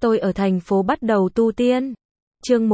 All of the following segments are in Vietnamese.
Tôi ở thành phố bắt đầu tu tiên. Chương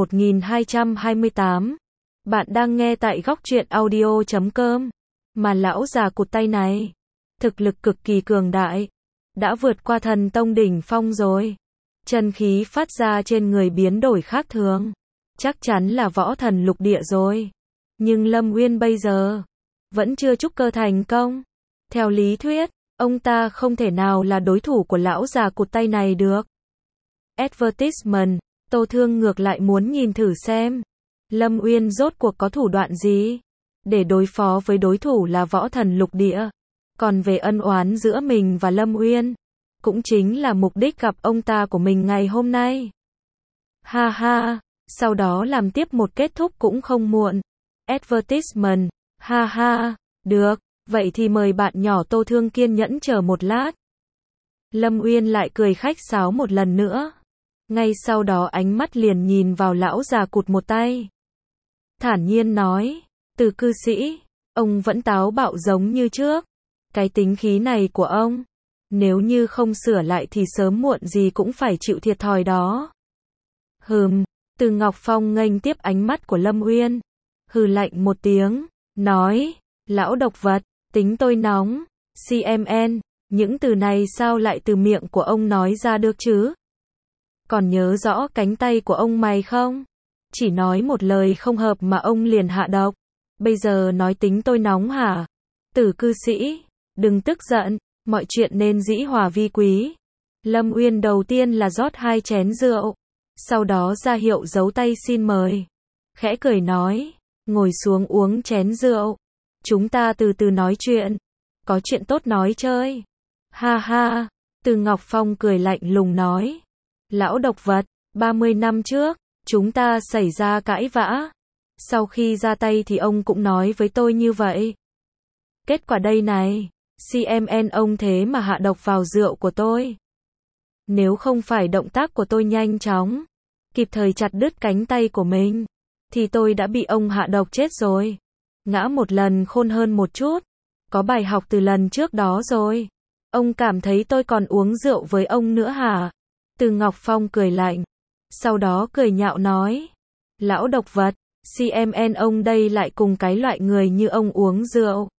1228. Bạn đang nghe tại góc truyện audio.com. Mà lão già cụt tay này, thực lực cực kỳ cường đại, đã vượt qua thần tông đỉnh phong rồi. Chân khí phát ra trên người biến đổi khác thường, chắc chắn là võ thần lục địa rồi. Nhưng Lâm Uyên bây giờ vẫn chưa trúc cơ thành công. Theo lý thuyết, ông ta không thể nào là đối thủ của lão già cụt tay này được. Advertisement, Tô Thương ngược lại muốn nhìn thử xem Lâm Uyên rốt cuộc có thủ đoạn gì để đối phó với đối thủ là võ thần lục địa. Còn về ân oán giữa mình và Lâm Uyên, cũng chính là mục đích gặp ông ta của mình ngày hôm nay. Ha ha, sau đó làm tiếp một kết thúc cũng không muộn. Advertisement, ha ha, được, vậy thì mời bạn nhỏ Tô Thương kiên nhẫn chờ một lát. Lâm Uyên lại cười khách sáo một lần nữa. Ngay sau đó ánh mắt liền nhìn vào lão già cụt một tay. Thản nhiên nói, Từ cư sĩ, ông vẫn táo bạo giống như trước. Cái tính khí này của ông, nếu như không sửa lại thì sớm muộn gì cũng phải chịu thiệt thòi đó. Từ Ngọc Phong nghênh tiếp ánh mắt của Lâm Uyên. Hừ lạnh một tiếng, nói, lão độc vật, tính tôi nóng, CMN, những từ này sao lại từ miệng của ông nói ra được chứ? Còn nhớ rõ cánh tay của ông mày không? Chỉ nói một lời không hợp mà ông liền hạ độc. Bây giờ nói tính tôi nóng hả? Tử cư sĩ, đừng tức giận, mọi chuyện nên dĩ hòa vi quý. Lâm Uyên đầu tiên là rót 2 chén rượu, sau đó ra hiệu giấu tay xin mời. Khẽ cười nói, ngồi xuống uống chén rượu. Chúng ta từ từ nói chuyện, có chuyện tốt nói chơi. Ha ha, Từ Ngọc Phong cười lạnh lùng nói. Lão độc vật, 30 năm trước, chúng ta xảy ra cãi vã. Sau khi ra tay thì ông cũng nói với tôi như vậy. Kết quả đây này, CMN ông thế mà hạ độc vào rượu của tôi. Nếu không phải động tác của tôi nhanh chóng, kịp thời chặt đứt cánh tay của mình, thì tôi đã bị ông hạ độc chết rồi. Ngã một lần khôn hơn một chút, có bài học từ lần trước đó rồi. Ông cảm thấy tôi còn uống rượu với ông nữa hả? Từ Ngọc Phong cười lạnh, sau đó cười nhạo nói, lão độc vật, CMN ông đây lại cùng cái loại người như ông uống rượu.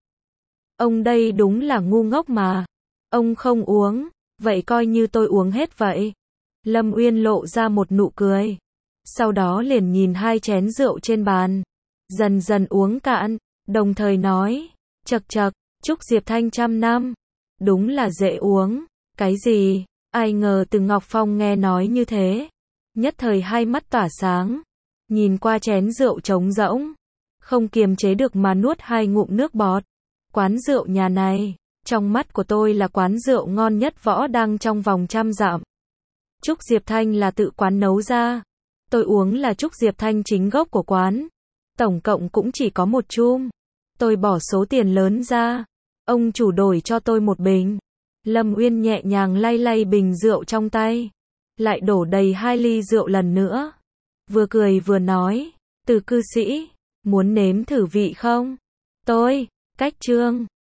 Ông đây đúng là ngu ngốc mà. Ông không uống, vậy coi như tôi uống hết vậy. Lâm Uyên lộ ra một nụ cười, sau đó liền nhìn 2 chén rượu trên bàn, dần dần uống cạn, đồng thời nói, chậc chậc, chúc Diệp Thanh 100 năm. Đúng là dễ uống. Cái gì? Ai ngờ Từ Ngọc Phong nghe nói như thế, nhất thời hai mắt tỏa sáng, nhìn qua chén rượu trống rỗng, không kiềm chế được mà nuốt 2 ngụm nước bọt. Quán rượu nhà này, trong mắt của tôi là quán rượu ngon nhất võ đăng trong vòng 100 dặm. Trúc Diệp Thanh là tự quán nấu ra. Tôi uống là Trúc Diệp Thanh chính gốc của quán. Tổng cộng cũng chỉ có 1 chum. Tôi bỏ số tiền lớn ra. Ông chủ đổi cho tôi 1 bình. Lâm Uyên nhẹ nhàng lay lay bình rượu trong tay, lại đổ đầy 2 ly rượu lần nữa. Vừa cười vừa nói, Từ cư sĩ, muốn nếm thử vị không? Tôi, cách chương